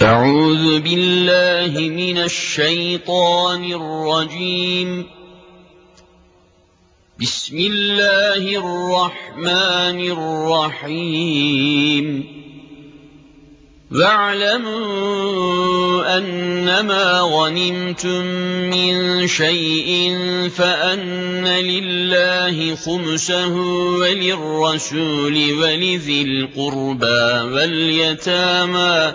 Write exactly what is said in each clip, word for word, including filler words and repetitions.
أعوذ بالله من الشيطان الرجيم. بسم الله الرحمن الرحيم. واعلموا أنما غنمتم من شيء فأن لله خمسه وللرسول ولذي القربى واليتامى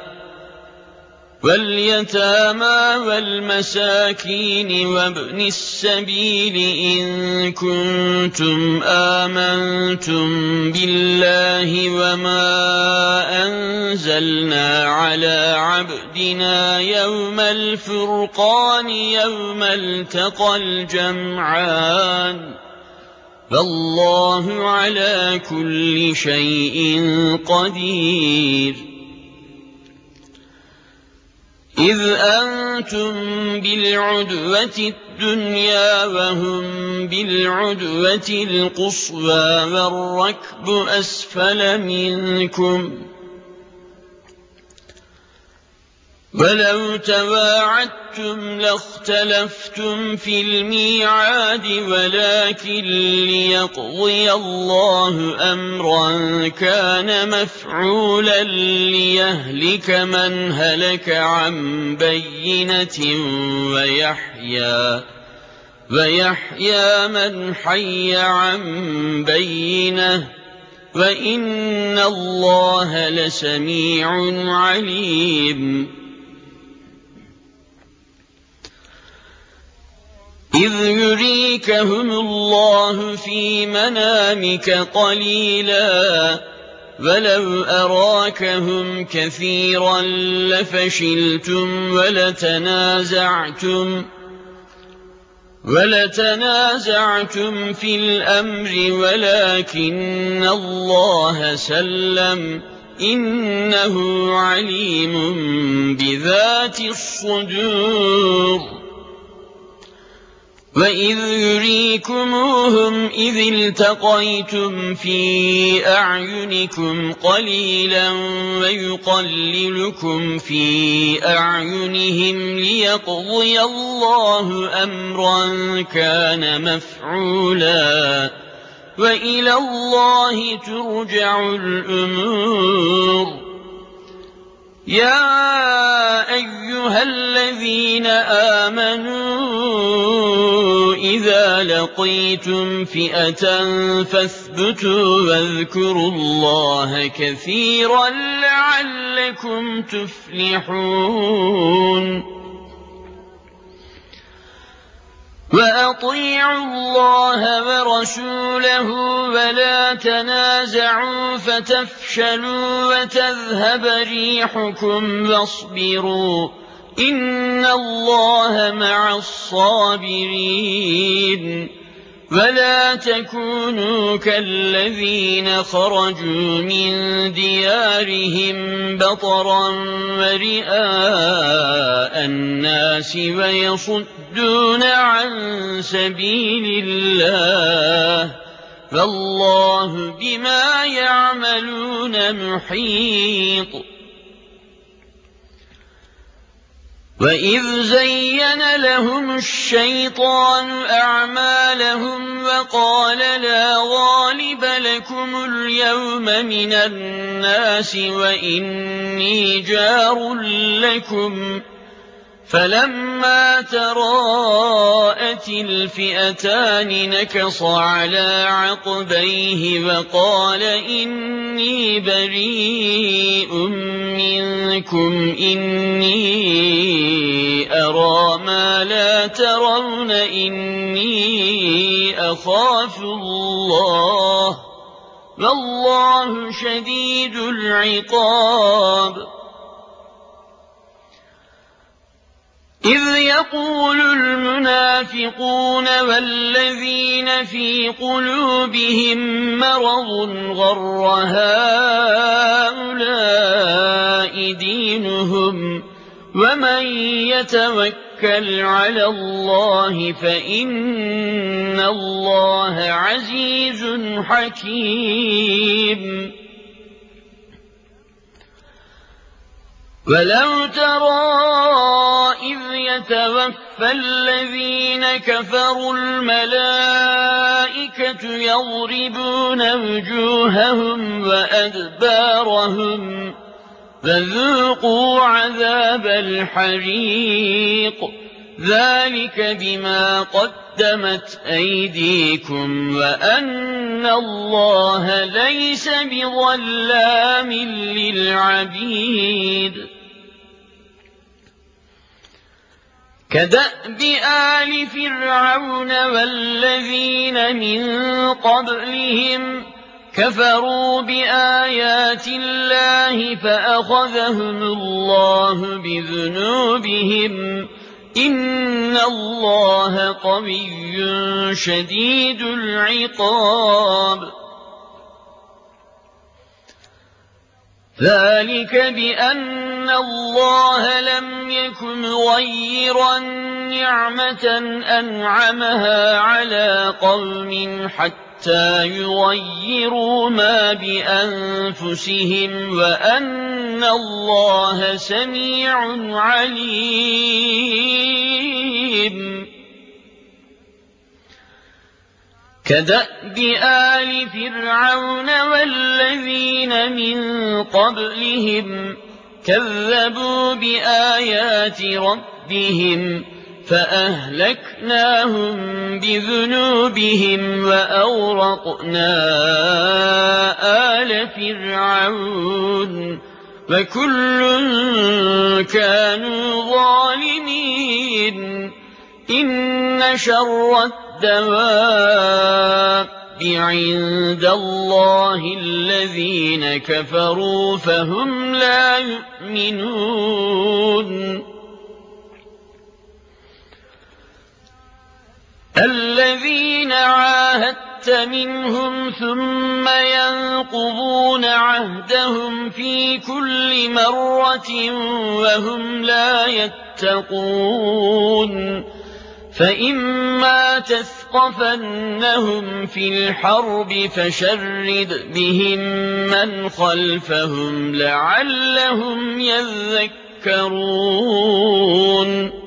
واليتامى والمساكين وابن السبيل إن كنتم آمنتم بالله وما أنزلنا على عبدنا يوم الفرقان يوم التقى الجمعان والله على كل شيء قدير. إذ أنتم بالعدوة الدنيا وهم بالعدوة القصوى والركب أسفل منكم ولو تواعدتم لاختلفتم في الميعاد ولكن ليقضي الله أمرا كان مفعولا ليهلك من هلك عن بينة ويحيى ويحيى من حي عن بينة وإن الله لسميع عليم. إذ يريكهم الله في منامك قليلا ولو أراكهم كثيرا لفشلتم ولتنازعتم ولتنازعتم في الأمر ولكن الله سلم إنه عليم بذات الصدور. وإذ يريكموهم إذ التقيتم في أعينكم قليلا ويقللكم في أعينهم ليقضي الله أمرا كان مفعولا وإلى الله ترجع الأمور. يا أيها الذين آمنوا إذا لقيتم فئة فاثبتوا واذكروا الله كثيرا لعلكم تفلحون. وأطيعوا الله ورسوله ولا تنازعوا فتفشلوا وتذهب ريحكم واصبروا إن الله مع الصابرين. ولا تكونوا كالذين خرجوا من ديارهم بطرا ورئاء الناس ويصدون عن سبيل الله والله بما يعملون محيط. وإذ زين لهم الشيطان أعمالهم وقال لا غالب لكم اليوم من الناس وإني جار لكم فلما تراءت الفئتان نكص على عقبيه وقال إني بريء منكم إني أرى ما لا ترون إني أخاف الله والله شديد العقاب. إذ يقول المنافقون والذين في قلوبهم مرض غر هؤلاء دينهم ومن يتوكل على الله فإن الله عزيز حكيم. ولو ترى إذ يتوفى الذين كفروا الملائكة يضربون وجوههم وأدبارهم فذوقوا عذاب الحريق ذلك بما قدمت أيديكم وأن الله ليس بظلام للعبيد كدأب آل فرعون والذين من قبلهم كفروا بآيات الله فأخذهم الله بذنوبهم إن الله قوي شديد العقاب ذلك بأن الله لم يكن مغيرا نعمة أنعمها على قوم حتى يغيروا ما بأنفسهم وأن الله سميع عليم كدأب آل فرعون والذين من قبلهم كذبوا بآيات ربهم فأهلكناهم بذنوبهم وأغرقنا آل فرعون وكل كانوا ظالمين إن شر الدواب عند الله الذين كفروا فهم لا يؤمنون الذين عاهدت منهم ثم ينقضون عهدهم في كل مرة وهم لا يتقون فإما تثقفنهم في الحرب فشرد بهم من خلفهم لعلهم يذكرون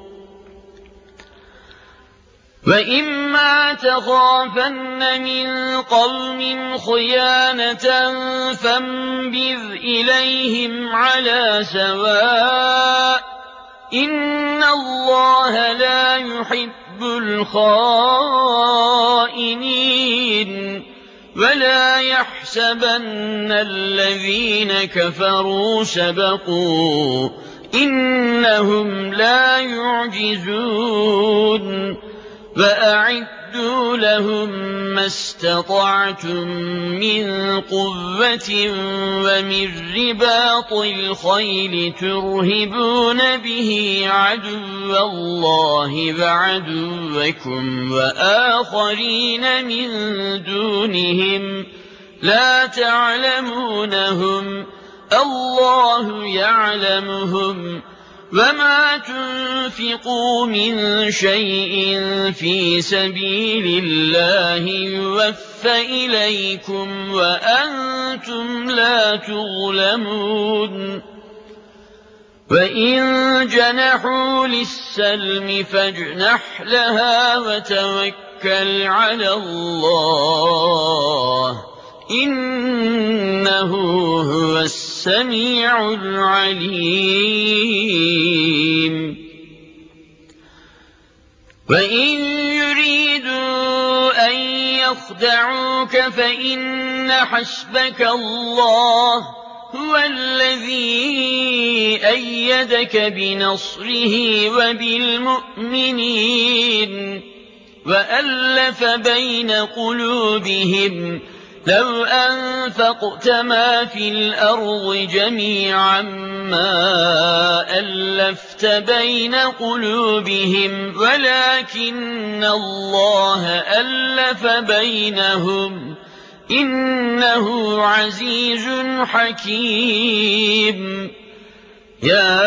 وإما تخافن من قوم خيانة فانبذ إليهم على سواء إن الله لا يحب الخائنين ولا يحسبن الذين كفروا سبقوا إنهم لا يعجزون وأعدوا لهم ما استطعتم من قوة ومن رباط الخيل ترهبون به عدو الله وعدوكم وآخرين من دونهم لا تعلمونهم الله يعلمهم وما تنفقوا من شيء في سبيل الله يوفى إليكم وأنتم لا تظلمون وإن جنحوا للسلم فاجنح لها وتوكل على الله إنه هو السميع العليم وإن يريدوا أن يخدعوك فإن حسبك الله هو الذي أيدك بنصره وبالمؤمنين وألف بين قلوبهم لو أنفقت ما في الأرض جميعا ما ألفت بين قلوبهم ولكن الله ألف بينهم إنه عزيز حكيم يا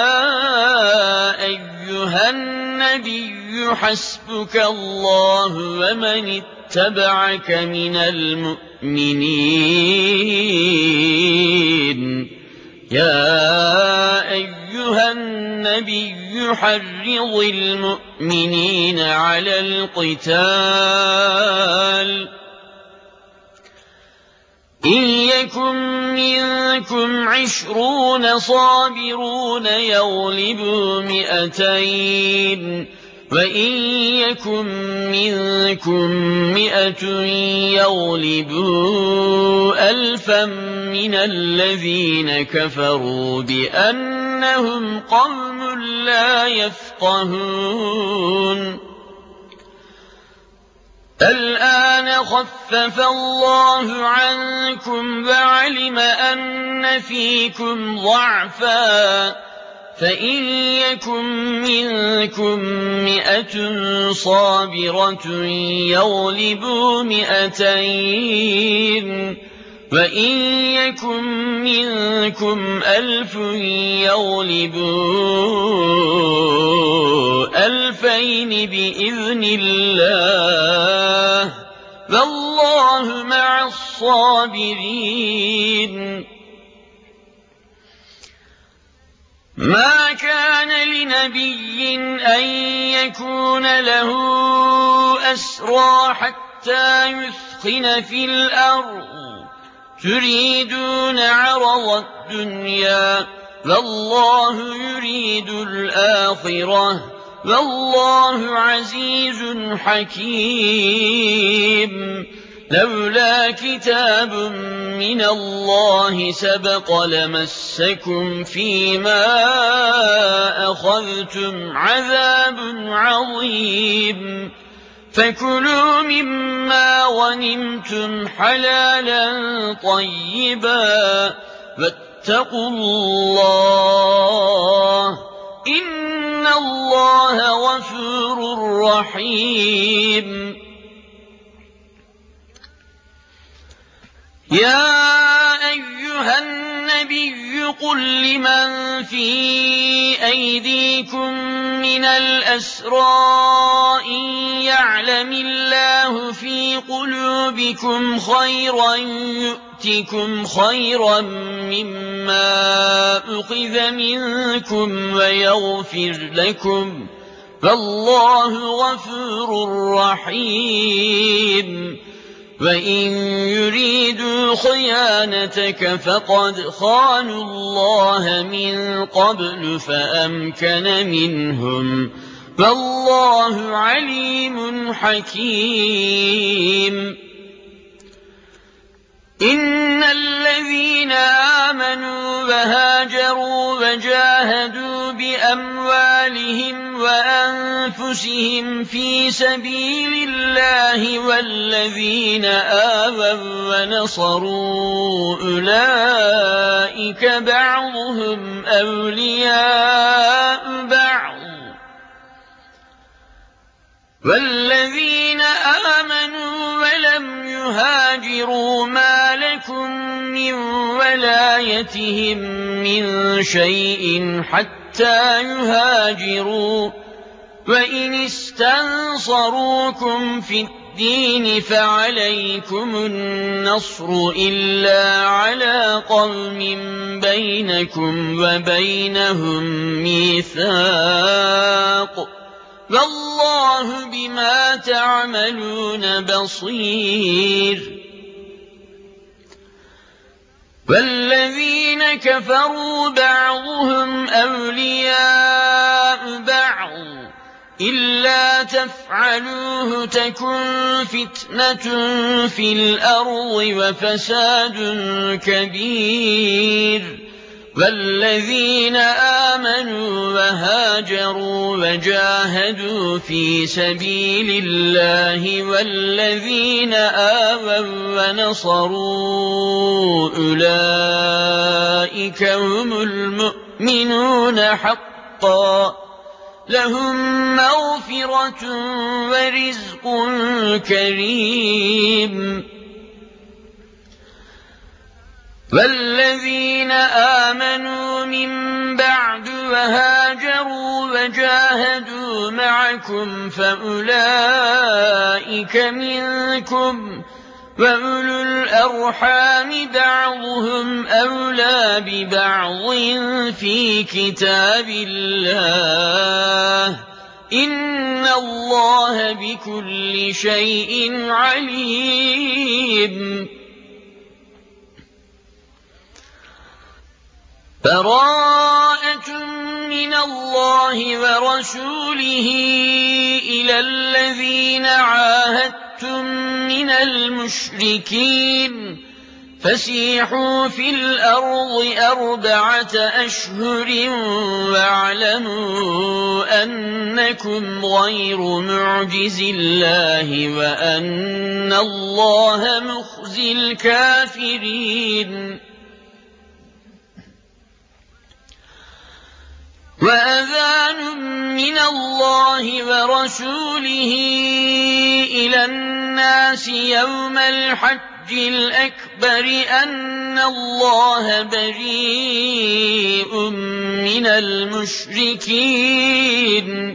أيها النبي حسبك الله ومن اتبعك من المؤمنين يا أيها النبي حرض المؤمنين على القتال إن يكن منكم عشرون صابرون يغلبوا مئتين وإن يكن منكم مئة يغلبوا ألفا من الذين كفروا بأنهم قوم لا يفقهون الآن خفف الله عنكم وعلم أن فيكم ضعفا فإن يكن منكم مئة صابرة يغلبوا مئتين وإن يكن منكم ألف يغلبوا ألفين بإذن الله والله مع الصابرين ما كان لنبي أن يكون له أسرى حتى يثخن في الأرض تريدون عرض الدنيا والله يريد الآخرة والله عزيز حكيم لولا كتاب من الله سبق لمسكم فيما أخذتم عذاب عظيم فكلوا مما غنمتم حلالا طيبا واتقوا الله إن الله غفور رحيم يا أيها النبي قل لمن في أيديكم من الأسرى إن يعلم الله في قلوبكم خيرا يؤتكم خيرا مما أخذ منكم ويغفر لكم فالله غفور رحيم وإن يريدوا خيانتك فقد خانوا الله من قبل فأمكن منهم والله عليم حكيم إن الذين آمنوا وهاجروا وجاهدوا بأموالهم وأنفسهم في سبيل الله والذين آووا ونصروا أولئك بعضهم أولياء بعض والذين آمنوا ولم يهاجروا ما لكم من ولايتهم من شيء حتى يهاجروا وإن استنصروكم في الدين فعليكم النصر إلا على قوم بينكم وبينهم ميثاق والله بما تعملون بصير والذين كفروا بعضهم أولياء بعض إلا تفعلوه تكن فتنة في الأرض وفساد كبير والذين آمنوا وهاجروا وجاهدوا في سبيل الله والذين آووا ونصروا أولئك هم المؤمنون حقا لهم مغفرة ورزق كريم والذين آمنوا من بعد وهاجروا وجاهدوا معكم فأولئك منكم وأولو الأرحام بعضهم أولى ببعض في كتاب الله إن الله بكل شيء عليم. براءة من الله ورسوله إلى الذين عاهدتم من المشركين فسيحوا في الأرض أربعة أشهر واعلموا أنكم غير معجز الله وأن الله مخزي الكافرين. وأذان من الله ورسوله إلى الناس يوم الحج الأكبر أن الله بريء من المشركين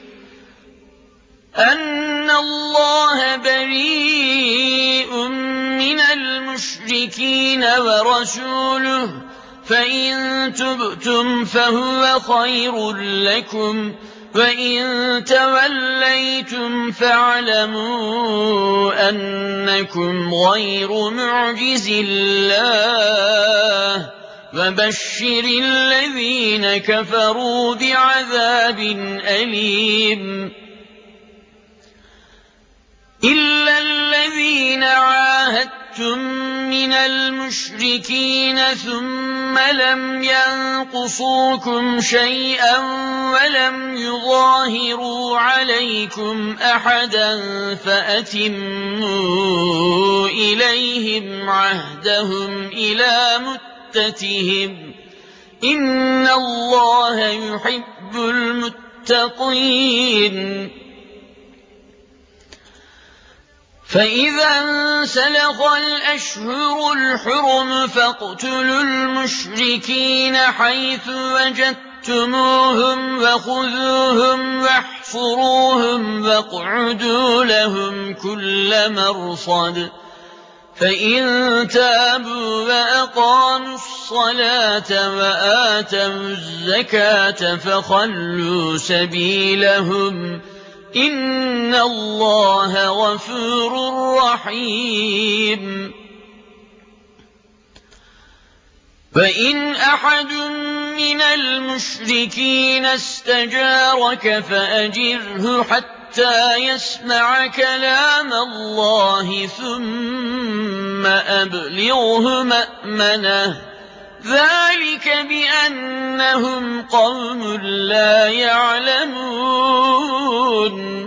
أن الله بريء من المشركين ورسوله فإن تبتم فهو خير لكم وإن توليتم فاعلموا أنكم غير معجز الله وبشر الذين كفروا بعذاب أليم. إلا الذين عاهدتم من المشركين ثم لم ينقصوكم شيئا ولم يظاهروا عليكم أحدا فأتموا إليهم عهدهم إلى مدتهم إن الله يحب المتقين. فإذا انسلخ الأشهر الحرم فاقتلوا المشركين حيث وجدتموهم وخذوهم واحصروهم واقعدوا لهم كل مرصد فإن تابوا وأقاموا الصلاة وآتوا الزكاة فخلوا سبيلهم إن الله غفور رحيم. وإن أحد من المشركين استجارك فأجره حتى يسمع كلام الله ثم أبلغه مأمنه ذلك بأنهم قوم لا يعلمون.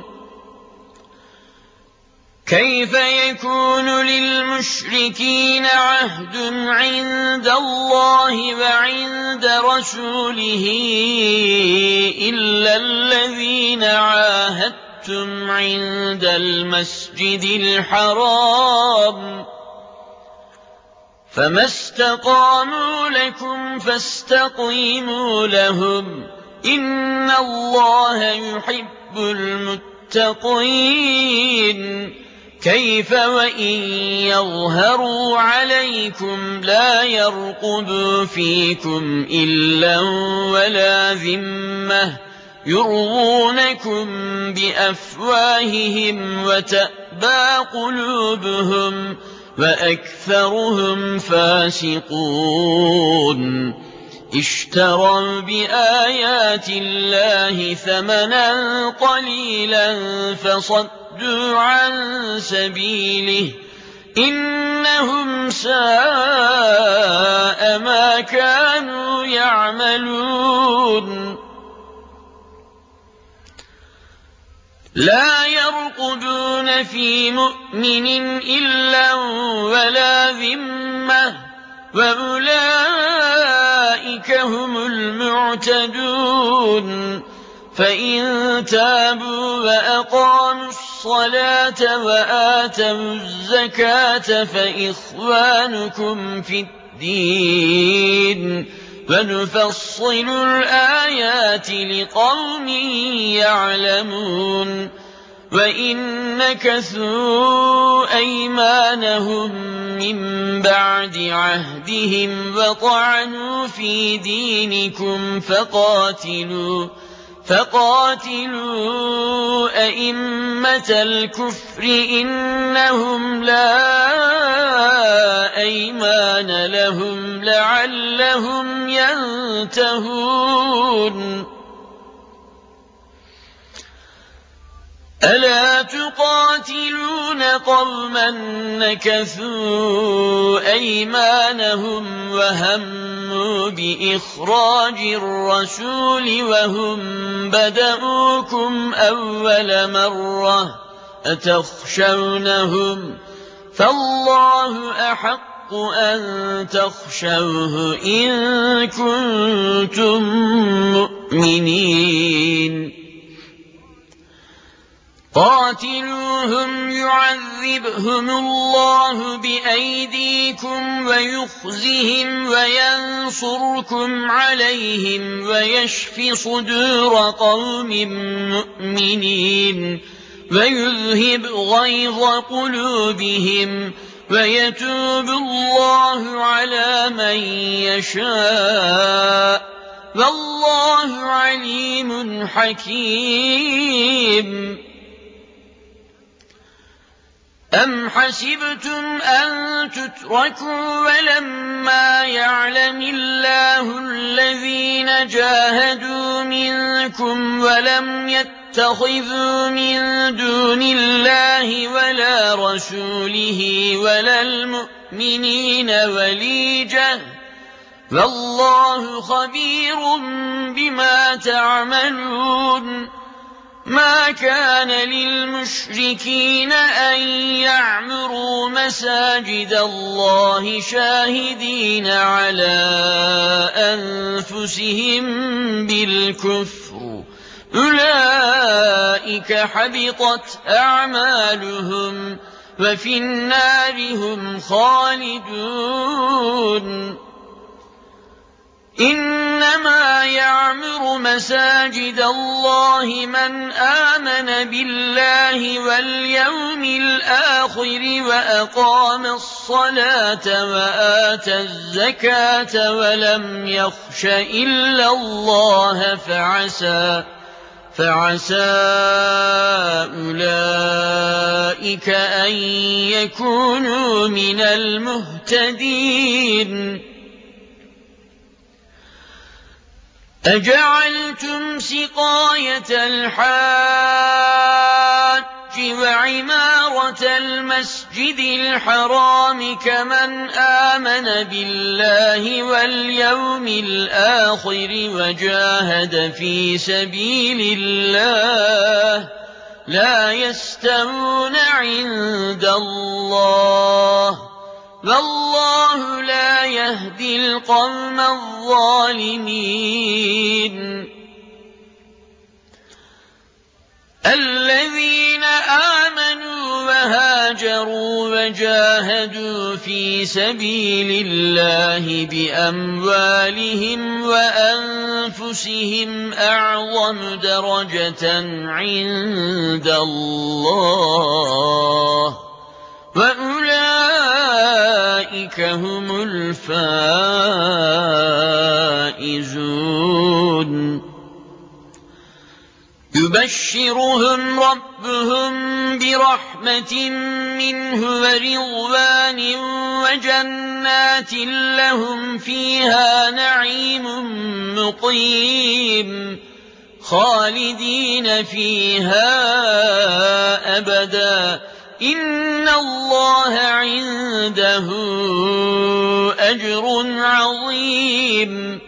كيف يكون للمشركين عهد عند الله وعند رسوله إلا الذين عاهدتم عند المسجد الحرام فما استقاموا لكم فاستقيموا لهم إن الله يحب المتقين. كيف وإن يظهروا عليكم لا يرقبوا فيكم إلا ولا ذمة يرضونكم بأفواههم وتأبى قلوبهم وأكثرهم فاسقون. اشتروا بآيات الله ثمنا قليلا فصدوا عن سبيله إنهم ساء ما كانوا يعملون. لا يرقبون في مؤمن إلا ولا ذمة وأولئك هم المعتدون. فإن تابوا وأقاموا الصلاة وآتوا الزكاة فإخوانكم في الدين ونفصل الآيات لقوم يعلمون. وَإِن نَكَثُوا أَيْمَانَهُم مِّن بَعْدِ عَهْدِهِمْ وَطَعَنُوا فِي دِينِكُمْ فَقَاتِلُوا فَقَاتِلُوا أَئِمَّةَ الْكُفْرِ إِنَّهُمْ لَا أَيْمَانَ لَهُمْ لَعَلَّهُمْ يَنتَهُونَ أَلَا تُقَاتِلُونَ قَوْمًا نَكَثُوا أَيْمَانَهُمْ وَهَمُّوا بِإِخْرَاجِ الرَّسُولِ وَهُمْ بَدَءُوكُمْ أَوَّلَ مَرَّةٍ أَتَخْشَوْنَهُمْ فَاللَّهُ أَحَقُّ أَن تَخْشَوْهُ إِن كُنتُم مُّؤْمِنِينَ قاتلوهم يعذبهم الله بأيديكم ويخزهم وينصركم عليهم ويشف صدور قوم مؤمنين ويذهب غيظ قلوبهم ويتوب الله على من يشاء والله عليم حكيم. أَمْ حَسِبْتُمْ أَن تُتْرَكُوا وَلَمَّا يَعْلَمِ اللَّهُ الَّذِينَ جَاهَدُوا مِنكُمْ وَلَمْ يَتَّخِذُوا مِن دُونِ اللَّهِ وَلَا رَسُولِهِ وَلَا الْمُؤْمِنِينَ وَلِيجَةً وَاللَّهُ خَبِيرٌ بِمَا تَعْمَلُونَ. ما كان للمشركين أن يعمروا مساجد الله شاهدين على أنفسهم بالكفر أولئك حبطت أعمالهم وفي النار هم خالدون. إنما يعمر مساجد الله من آمن بالله واليوم الآخر وأقام الصلاة وآتى الزكاة ولم يخش إلا الله فعسى فعسى أولئك أن يكونوا من المهتدين. أجعلتم سقاية الحاج وعمارة المسجد الحرام كمن آمن بالله واليوم الآخر وجاهد في سبيل الله لا يستوون عند الله والله لا يهدي القوم الظالمين. الذين آمنوا وهاجروا وجاهدوا في سبيل الله بأموالهم وأنفسهم أعظم درجة عند الله وأولئك هم الفائزون. يبشرهم ربهم برحمة منه ورضوان وجنات لهم فيها نعيم مقيم خالدين فيها أبدا إن الله عنده أجر عظيم.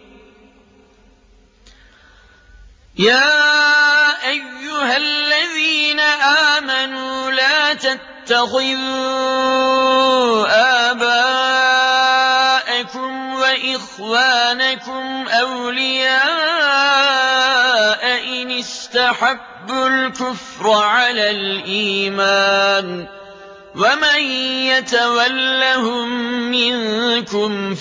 يا أيها الذين آمنوا لا تتخذوا آباءكم وإخوانكم أولياء إن استحبوا الكفر على الإيمان ومن يتولهم منكم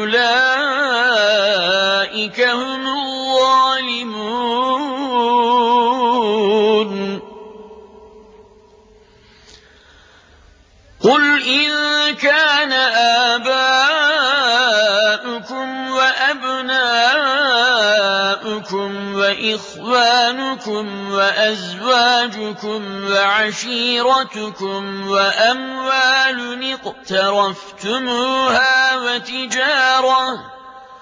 فأولئك هم الظالمون. قل إن كان آباؤكم وأبناؤكم وإخوانكم وأزواجكم وعشيرتكم وأموال اقترفتموها وتجارة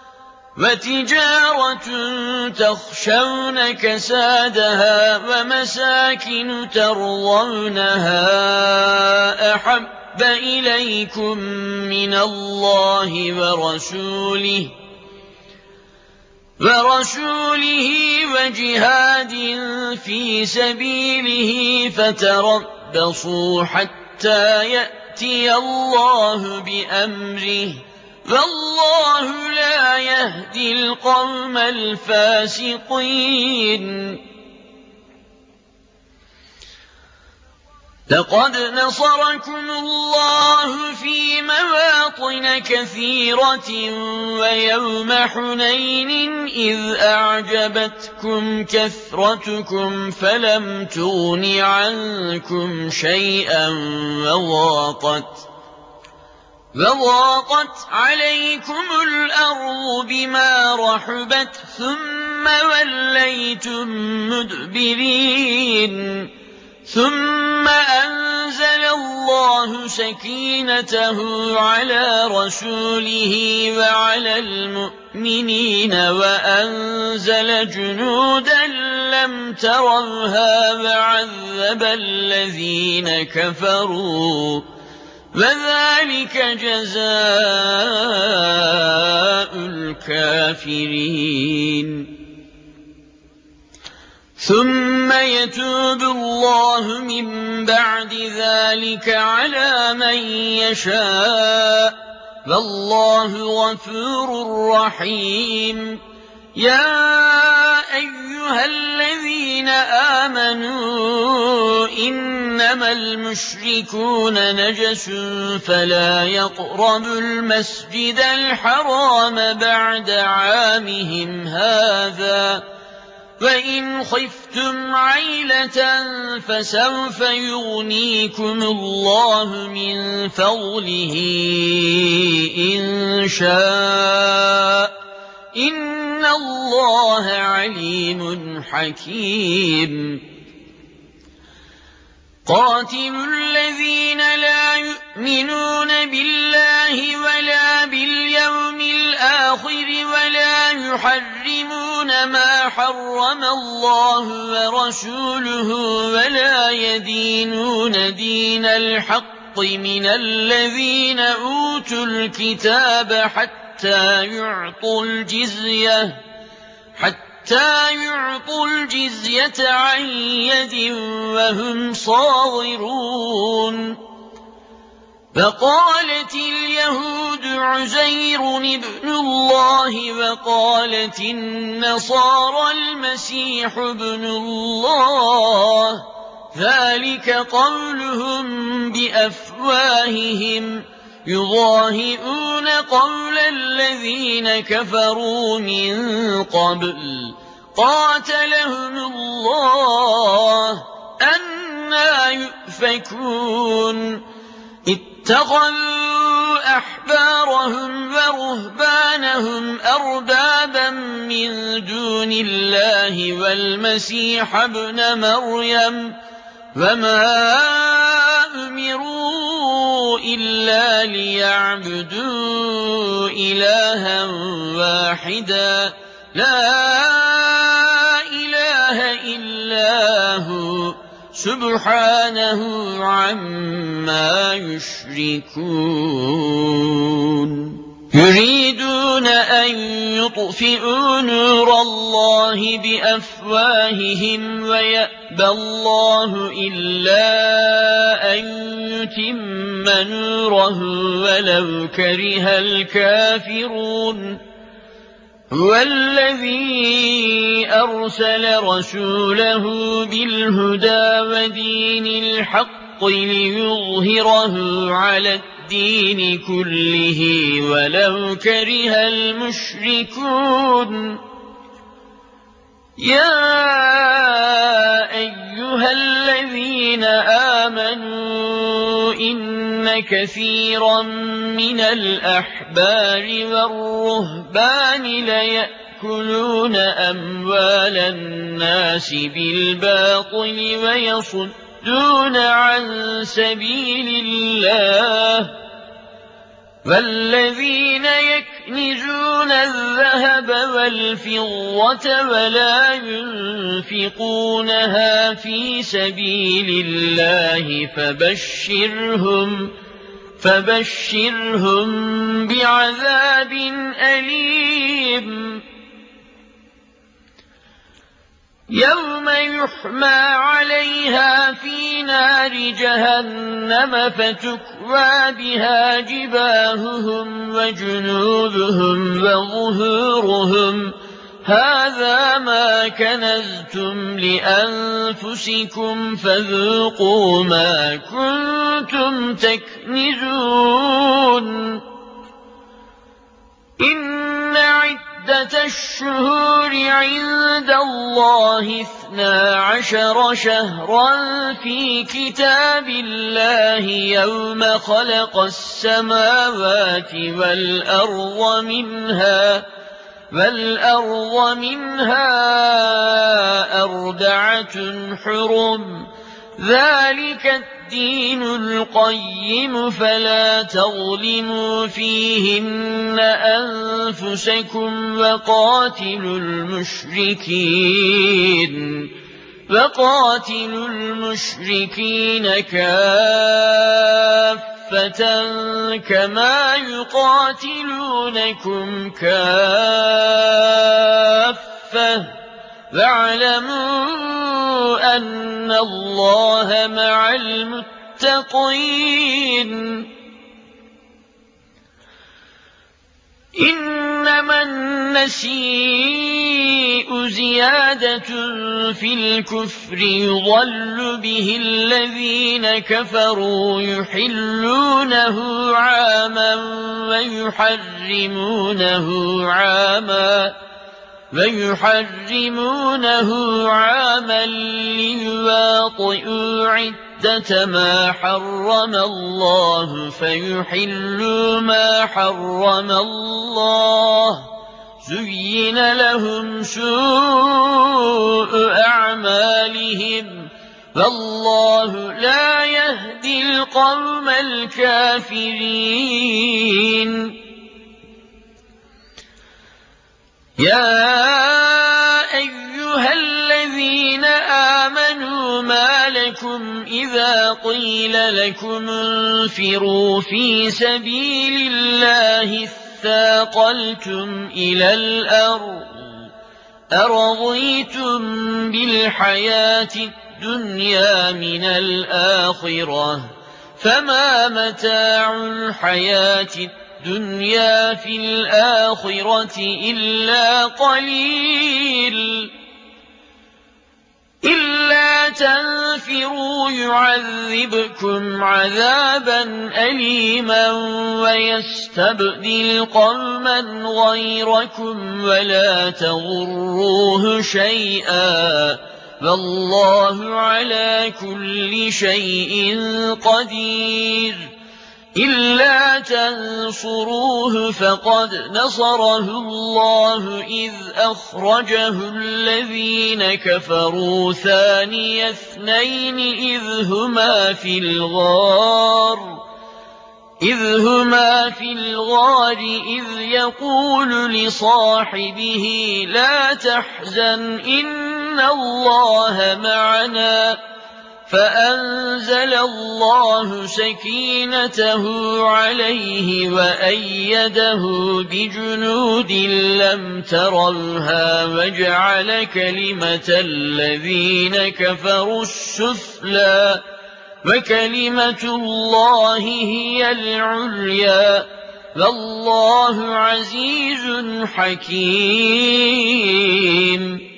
وتجارة تخشون كسادها ومساكن ترضونها أحب إليكم من الله ورسوله ورسوله وجهاد في سبيله فتربصوا حتى يأتي الله بأمره والله لا يهدي القوم الفاسقين. لقد نصركم الله في مواطن كثيرة ويوم حنين إذ أعجبتكم كثرتكم فلم تغن عنكم شيئا وضاقت وضاقت عليكم الأرض بما رحبت ثم وليتم مدبرين ثم أنزل الله سكينته على رسوله وعلى المؤمنين وأنزل جنودا لم تروها وعذب الذين كفروا وذلك جزاء الكافرين. ثم يتوب الله من بعد ذلك على من يشاء والله غفور رحيم. يا أيها الذين آمنوا إنما المشركون نجس فلا يقربوا المسجد الحرام بعد عامهم هذا وإن خفتم عيلة فسوف يغنيكم الله من فضله إن شاء إن الله عليم حكيم. قاتلوا الذين لا يؤمنون بالله ولا باليوم الآخر ولا يحرمون ما حرم الله ورسوله ولا يدينون دين الحق من الذين أوتوا الكتاب حتى يعطوا الجزية حتى يعطوا الجزية عن يد وهم صاغرون. فقالت اليهود عزير ابن الله وقالت النصارى المسيح ابن الله ذلك قولهم بأفواههم يضاهئون قول الذين كفروا من قبل قاتلهم الله أنى يؤفكون. اتخذوا أحبارهم ورهبانهم أربابا من دون الله والمسيح ابن مريم وما أمروا إلا ليعبدوا إلها واحدا لا إله إلا هو سبحانه عما يشركون. يريدون أن يطفئوا نور الله بأفواههم ويأبى الله إلا أن يتم نوره ولو كره الكافرون. هو الذي أرسل رسوله بالهدى ودين الحق ليظهره على الدين كله ولو كره المشركون. يا أيها الذين آمنوا إن إن كثيرا من الأحبار والرهبان ليأكلون أموال الناس بالباطل ويصدون عن سبيل الله والذين يكنزون الذهب والفضة ولا ينفقونها في سبيل الله فبشرهم فبشرهم بعذاب أليم يوم يحمى عليها في نار جهنم فتكوى بها جباههم وجنوبهم وظهورهم هذا ما كنزتم لأنفسكم فذوقوا ما كنتم تكنزون إن عدة الشهور عند الله اثنا عشر شهرا في كتاب الله يوم خلق السماوات والأرض منها والأرض منها أربعة حرم ذلك الدين القيم فلا تظلموا فيهن أنفسكم وقاتلوا المشركين وقاتلوا المشركين كافة كما يقاتلونكم كافة واعلموا أن الله مع المتقين إنما النسيء زيادة في الكفر يضل به الذين كفروا يحلونه عاما ويحرمونه عاما ويحرمونه عاما ليواطئوا عدة ما حرم الله فيحلوا ما حرم الله زين لهم سوء أعمالهم والله لا يهدي القوم الكافرين يا أيها الذين آمنوا ما لكم إذا قيل لكم انفروا في سبيل الله اثاقلتم إلى الأرض أرضيتم بالحياة الدنيا من الآخرة فما متاع الحياة الدنيا الدنيا في الآخرة إلا قليل إلا تنفروا يعذبكم عذابا أليما ويستبدل قوما غيركم ولا تضروه شيئا والله على كل شيء قدير إلا تنصروه فقد نصره الله إذ أخرجه الذين كفروا ثاني اثنين إذ هما في الغار إذ هما في الغار إذ يقول لصاحبه لا تحزن إن الله معنا فأنزل الله سكينته عليه وأيده بجنود لم تروها وجعل كلمة الذين كفروا السفلى وكلمة الله هي العليا والله عزيز حكيم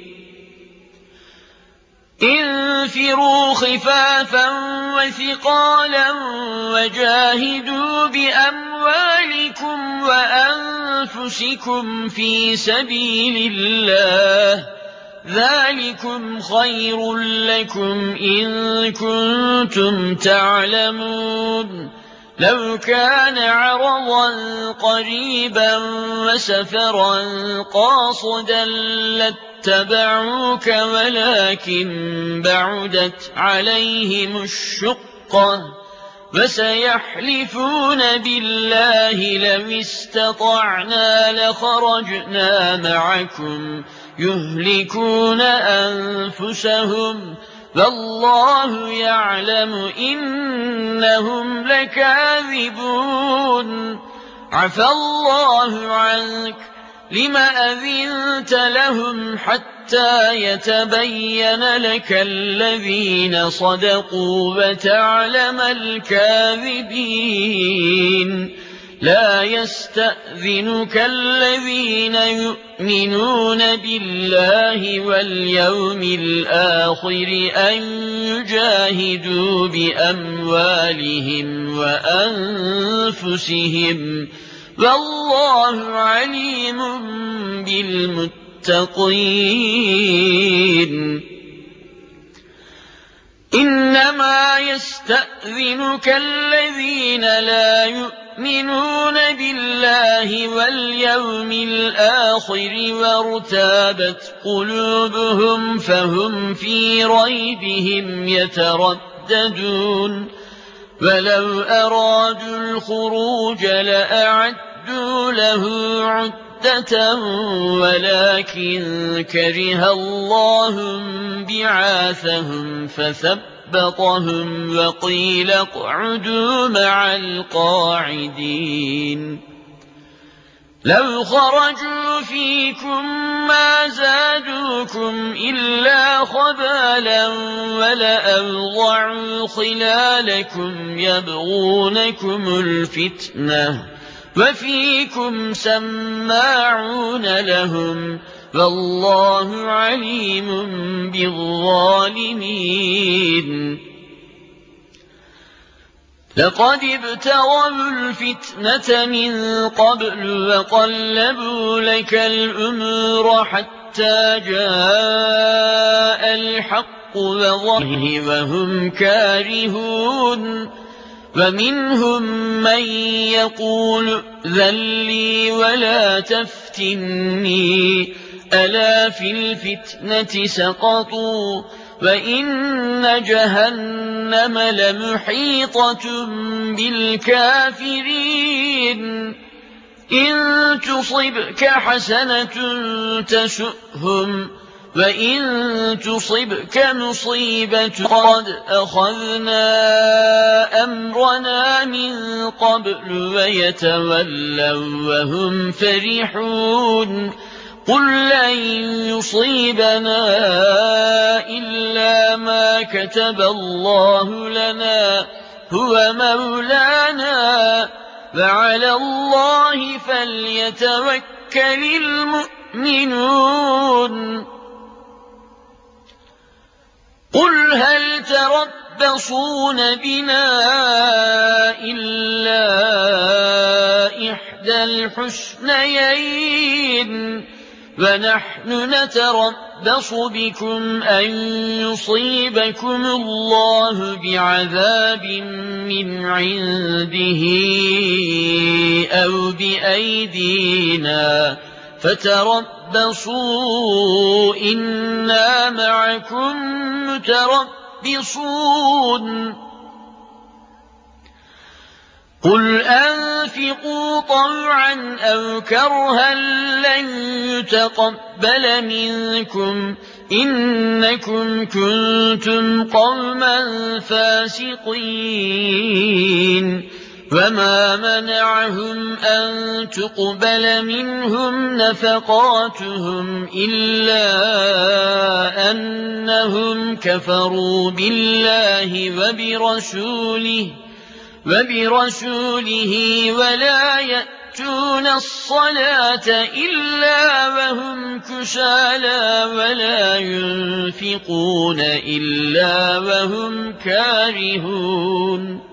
انفروا خفافا وثقالا وجاهدوا بأموالكم وأنفسكم في سبيل الله ذلكم خير لكم إن كنتم تعلمون لو كان عرضا قريبا وسفرا قاصدا لاتبعوك ولكن بعدت عليهم الشقة فسيحلفون بالله لو استطعنا لخرجنا معكم يهلكون أنفسهم فالله يعلم إنهم لكاذبون عفى الله عنك لم أذنت لهم حتى يتبين لك الذين صدقوا وتعلم الكاذبين لا يستأذنك الذين يؤمنون بالله واليوم الآخر أن يجاهدوا بأموالهم وأنفسهم والله عليم بالمتقين إنما يستأذنك الذين لا يؤمنون بالله واليوم الآخر وارتابت قلوبهم فهم في ريبهم يترددون ولو أرادوا الخروج لأعدوا له عدة ولكن كره الله بعاثهم فثبطهم وقيل اقعدوا مع القاعدين لو خرجوا فيكم ما زادوكم إلا خبالا ولأوضعوا خلالكم يبغونكم الفتنة وفيكم سماعون لهم والله عليم بالظالمين لقد ابتغوا الفتنة من قبل وقلبوا لك الأمور حتى جاء الحق وظهره وهم كارهون ومنهم من يقول ذلي ولا تفتني ألا في الفتنة سقطوا وإن جهنم لمحيطة بالكافرين إن تصبك حسنة تسؤهم وإن تصبك مصيبة قد أخذنا أمرنا من قبل ويتولوا وهم فرحون قل لن يصيبنا إلا ما كتب الله لنا هو مولانا وعلى الله فليتوكل المؤمنون قل هل تربصون بنا إلا إحدى الحسنيين ونحن نتربص بكم أن يصيبكم الله بعذاب من عنده أو بأيدينا فتربصوا إنا معكم متربصون قل أنفقوا طوعا أو كرها لن يتقبل منكم إنكم كنتم قوما فاسقين وما منعهم أن تقبل منهم نفقاتهم إلا أنهم كفروا بالله وبرسوله وبرسوله ولا يأتون الصلاة إلا وهم كسالى ولا ينفقون إلا وهم كارهون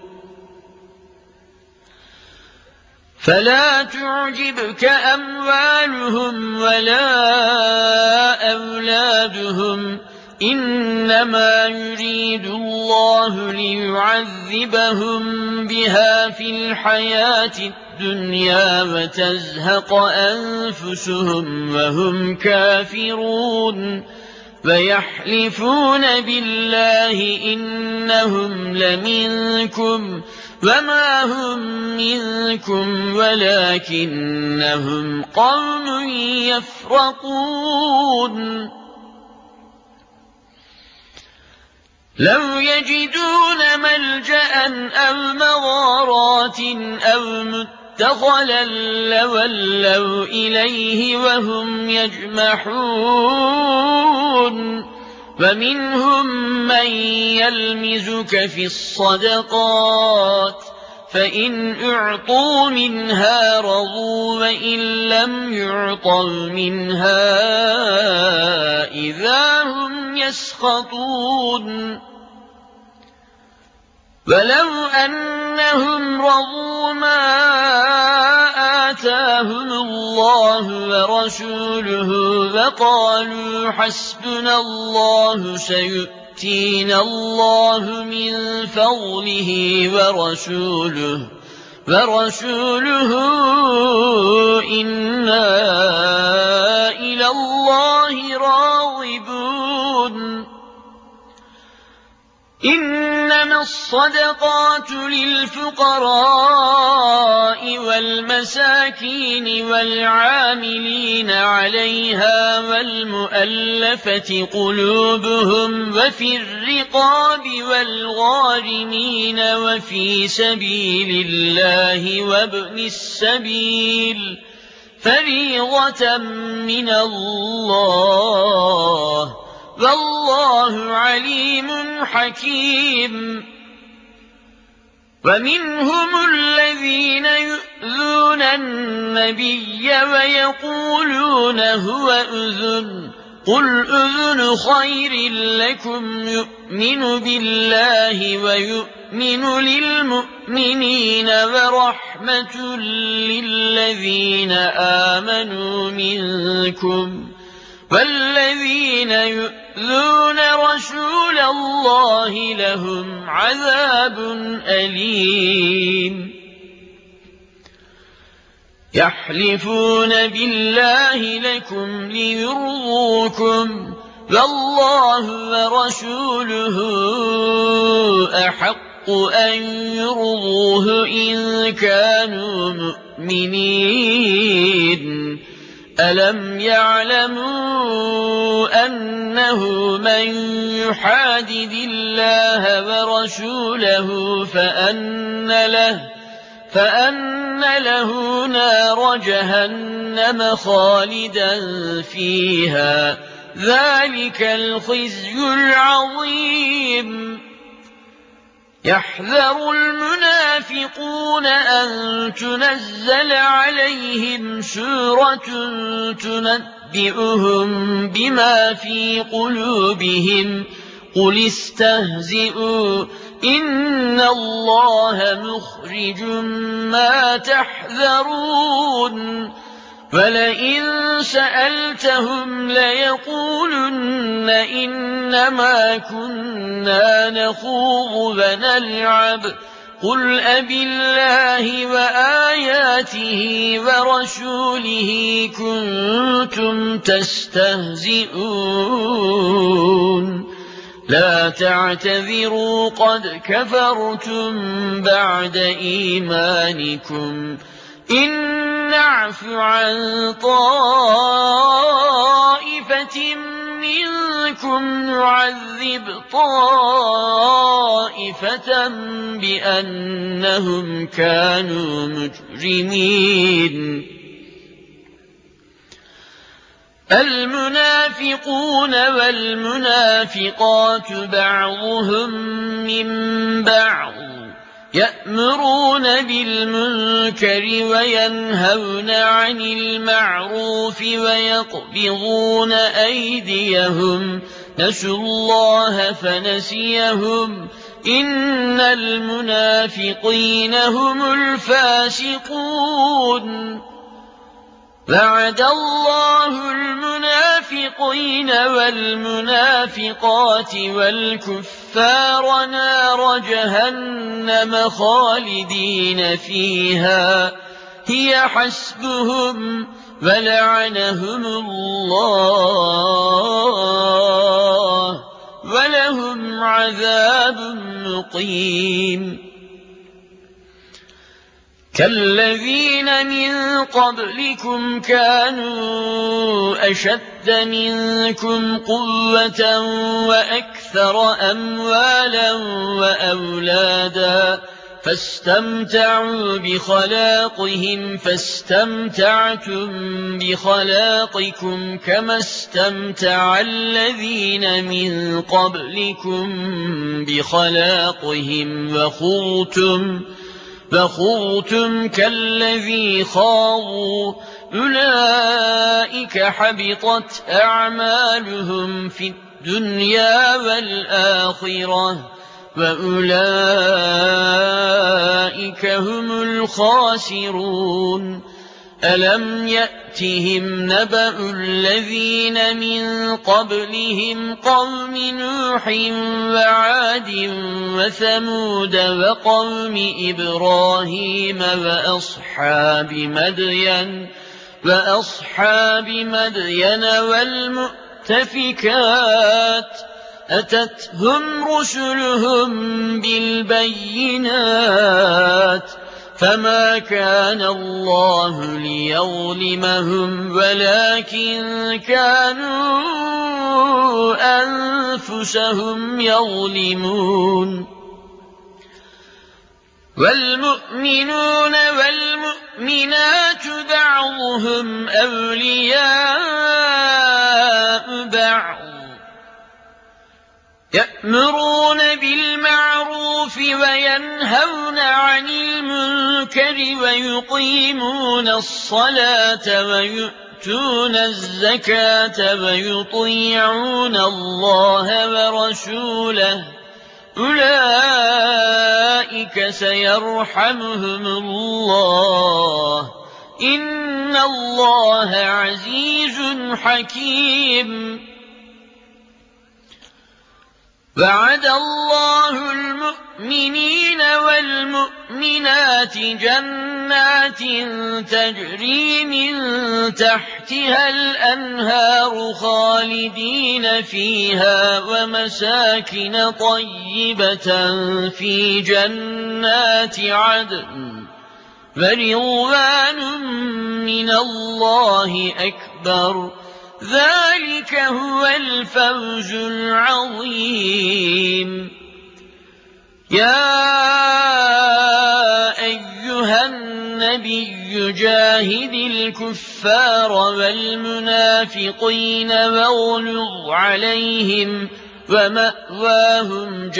فلا تعجبك أموالهم ولا أولادهم إنما يريد الله ليعذبهم بها في الحياة الدنيا وتزهق أنفسهم وهم كافرون فيحلفون بالله إنهم لمنكم وما هم منكم ولكنهم قوم يفرقون لو يجدون ملجأ أو مغارات أو مدخلا لولوا إليه وهم يجمحون ومنهم من يلمزك في الصدقات فإن أعطوا منها رضوا وإن لم يعطوا منها إذا هم يسخطون ولو أنهم رضوا ما آتاهم الله ورسوله وقالوا حسبنا الله سيؤتينا الله من فضله ورسوله ورسوله إنا إلى الله راغبون إنما الصدقات للفقراء والمساكين والعاملين عليها والمؤلفة قلوبهم وفي الرقاب والغارمين وفي سبيل الله وابن السبيل فريضة من الله والله عليم حكيم ومنهم الذين يؤذون النبي ويقولون هو أذن قل أذن خير لكم يؤمن بالله ويؤمن للمؤمنين ورحمة للذين آمنوا منكم والذين يؤذون رسول الله لهم عذاب أليم يحلفون بالله لكم ليرضوكم والله ورسوله أحق أن يرضوه إن كانوا مؤمنين ألم يعلموا أنه من يحادد الله ورسوله فأن له فأن له نار جهنم خالدا فيها ذلك الخزي العظيم يحذر المنافقون أن تنزل عليهم سورة تنبئهم بما في قلوبهم قل استهزئوا إن الله مخرج ما تحذرون ولئن سألتهم ليقولن إنما كنا نخوض ونلعب قل أبالله وآياته ورسوله كنتم تستهزئون لا تعتذروا قد كفرتم بعد إيمانكم إن نعف عن طائفة منكم نعذب طائفة بأنهم كانوا مجرمين المنافقون والمنافقات بعضهم من بعض يأمرون بالمنكر وينهون عن المعروف ويقبضون أيديهم نسوا الله فنسيهم إن المنافقين هم الفاسقون وعد الله المنافقين والمنافقات والكفار نار جهنم خالدين فيها هي حسبهم ولعنهم الله ولهم عذاب مقيم كالذين من قبلكم كانوا أشد منكم قوة وأكثر أموالا وأولادا فاستمتعوا بخلاقهم فاستمتعتم بخلاقكم كما استمتع الذين من قبلكم بخلاقهم وخضتم فخضتم كالذي خاضوا أولئك حبطت أعمالهم في الدنيا والآخرة وأولئك هم الخاسرون ألم يأتهم نبأ الذين من قبلهم قوم نوح وعاد وثمود وقوم إبراهيم وأصحاب مدين وأصحاب مدين والمؤتفكات أتتهم رسلهم بالبينات فما كان الله ليظلمهم ولكن كانوا أنفسهم يظلمون والمؤمنون والمؤمنات بعضهم أولياء بعض يأمرون بالمعروف وينهون عن المنكر ويقيمون الصلاة ويؤتون الزكاة ويطيعون الله ورسوله أولئك سيرحمهم الله إن الله عزيز حكيم وعد الله المؤمنين والمؤمنات جنات تجري من تحتها الأنهار خالدين فيها ومساكن طيبة في جنات عدن ورضوان من الله أكبر ذلك هو الفوز العظيم يا أيها النبي جاهد الكفار والمنافقين واغلظ عليهم ومأواهم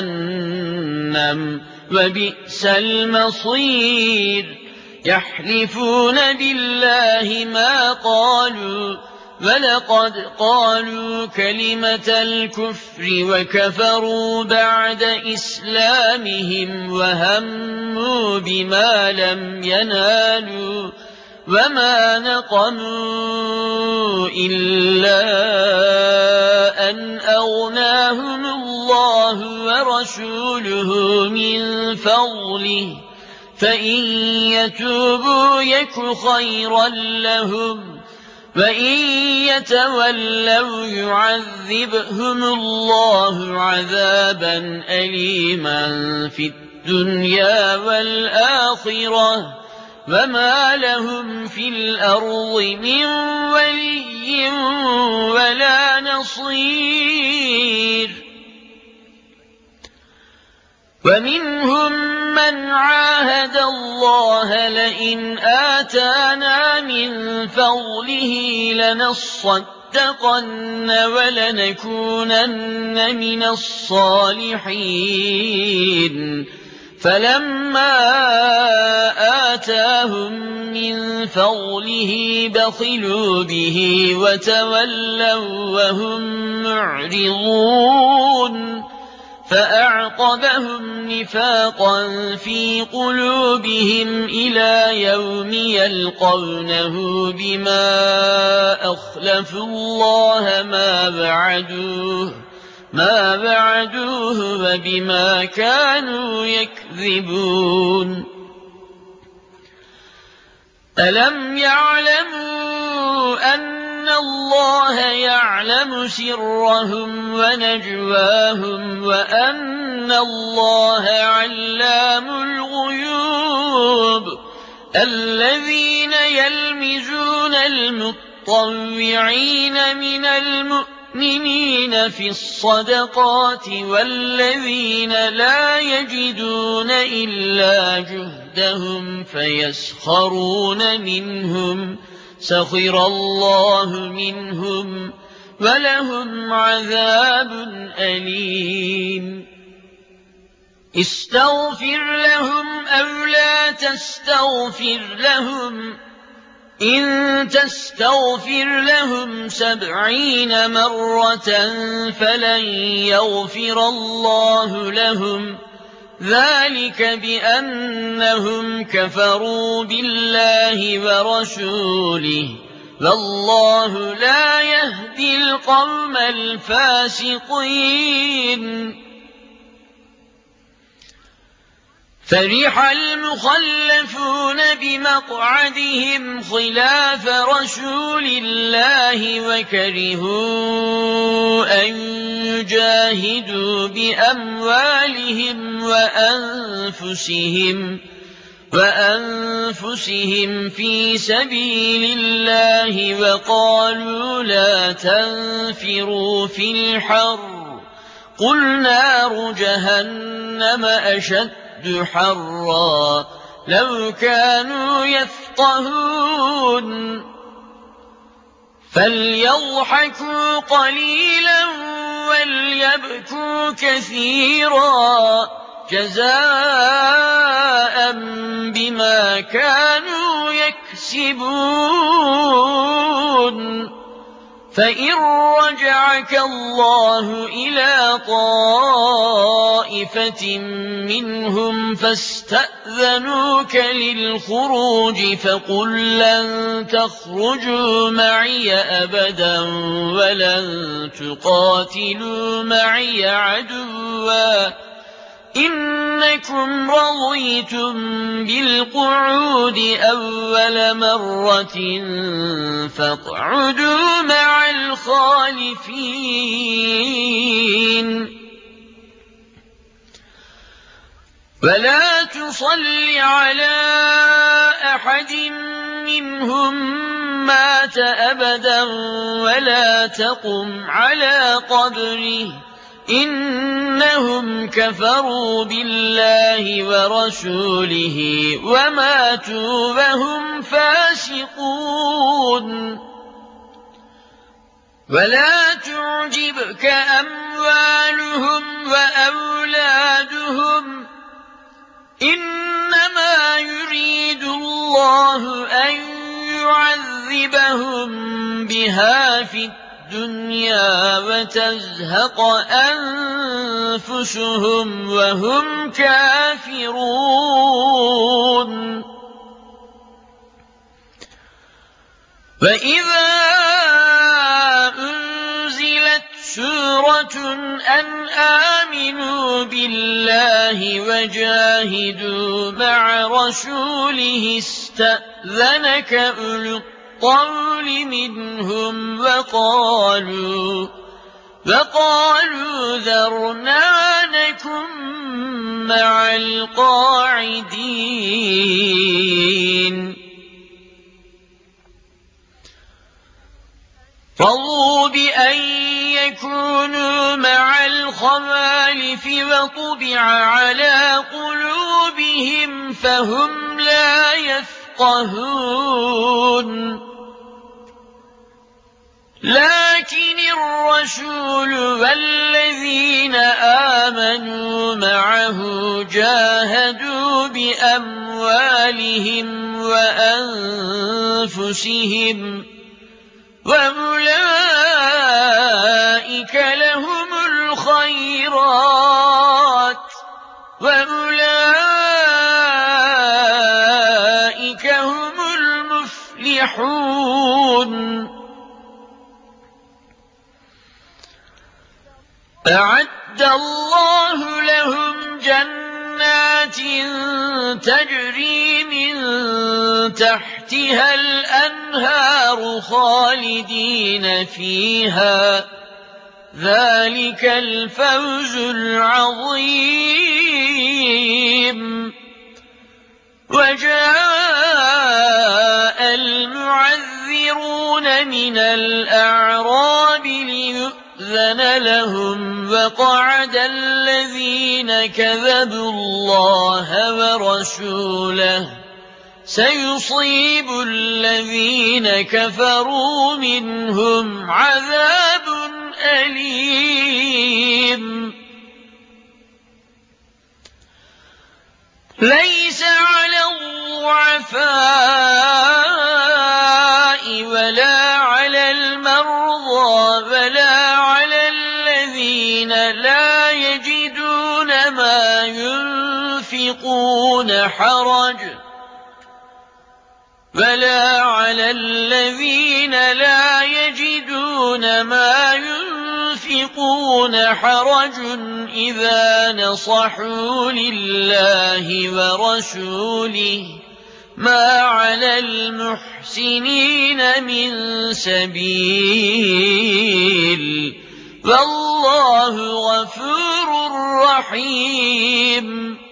جهنم وبئس المصير يحلفون بالله ما قالوا ولقد قالوا كلمة الكفر وكفروا بعد إسلامهم وهموا بما لم ينالوا وما نقموا إلا أن أغناهم الله ورسوله من فضله فإن يتوبوا يك خيرا لهم وَإِن يَتَوَلَّوْا يُعَذِّبْهُمُ اللَّهُ عَذَابًا أَلِيمًا فِي الدُّنْيَا وَالْآخِرَةِ وَمَا لَهُمْ فِي الْأَرْضِ مِنْ وَلِيٍّ وَلَا نَصِيرٍ وَمِنْهُمْ مَنْ عَاهَدَ اللَّهَ لَئِنْ آتَانَا مِنْ فَضْلِهِ لَنَصَّدَّقَنَّ وَلَنَكُونَنَّ مِنَ الصَّالِحِينَ فَلَمَّا آتَاهُمْ مِنْ فَضْلِهِ بَخِلُوا بِهِ وَتَوَلَّوْا وَهُمْ مُعْرِضُونَ فأعقبهم نفاقا في قلوبهم إلى يوم يلقونه بما أخلفوا الله ما بعدوه ما بعدوه وبما كانوا يكذبون. ألم يعلموا أن الله يعلم سرهم ونجواهم وأن الله علام الغيوب. الذين يلمزون المطوعين من المؤمنين في الصدقات والذين لا يجدون إلا جهدهم فيسخرون منهم سخر الله منهم ولهم عذاب أليم. استغفر لهم أو لا تستغفر لهم إن تستغفر لهم سبعين مرة فلن يغفر الله لهم ذلك بأنهم كفروا بالله ورسوله والله لا يهدي القوم الفاسقين. فرح المخلفون بمقعدهم خلاف رسول الله وكرهوا أن يجاهدوا بأموالهم وأنفسهم وأنفسهم في سبيل الله وقالوا لا تنفروا في الحر قل نار جهنم أشد حرا لو كانوا يفقهون. فليضحكوا قليلا وليبكوا كثيرا جزاء بما كانوا يكسبون. فإن رجعك الله إلى طائفة منهم فاستأذنوك للخروج فقل لن تخرجوا معي أبدا ولن تقاتلوا معي عدوا إنكم رضيتم بالقعود أول مرة فاقعدوا مع الخالفين. ولا تصل على أحد منهم مات أبدا ولا تقم على قبره إنهم كفروا بالله ورسوله وماتوا وهم فاسقون. ولا تعجبك أموالهم وأولادهم إنما يريد الله أن يعذبهم بها في الدنيا وتزهق أنفسهم وهم كافرون. وإذا أنزلت سورة أن آمنوا بالله وجاهدوا مع رسوله استأذنك أولو الطول منهم وقالوا وقالوا ذرنا نكن مع القاعدين. رضوا بأن يكونوا مع الخوالف وطبع على قلوبهم فهم لا يفقهون. لكن الرسول والذين آمنوا معه جاهدوا بأموالهم وأنفسهم وأولئك لهم الخيرات وأولئك هم المفلحون. أعد الله لهم جنات تجري من تحتها الأنهار خالدين فيها، ذلك الفوز العظيم. وجاء المعذرون من الأعراب ليؤذن لهم، وقعد الذين كذبوا الله ورسوله، سيصيب الذين كفروا منهم عذاب أليم. ليس على الضعفاء ولا على المرضى ولا على الذين لا يجدون ما ينفقون حرج ولا على الذين لا يجدون ما ينفقون حرج إذا نصحوا لله ورسوله، ما على المحسنين من سبيل، والله غفور رحيم.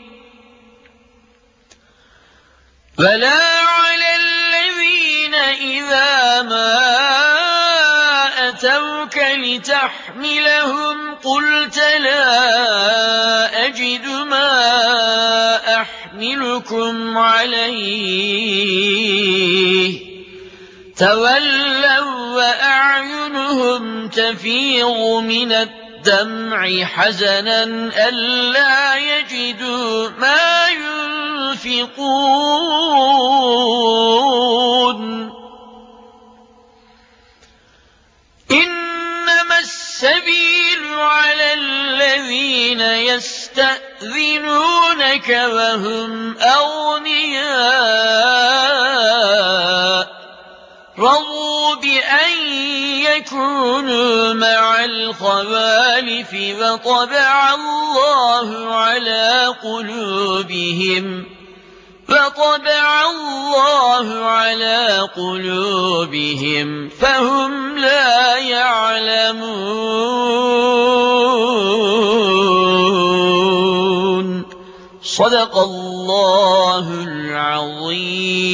ولا على الذين إذا ما أتوك لتحملهم قلت لا أجد ما أحملكم عليه، تولوا وأعينهم تفيض من الدمع حزنا ألا يجدوا ما ينفقون. إنما السبيل على الذين يستأذنونك وهم أغنياء، رضوا بأن يكونوا مع الخوالف وطبع الله على قلوبهم فطبع الله على قلوبهم فهم لا يعلمون. صدق الله العظيم.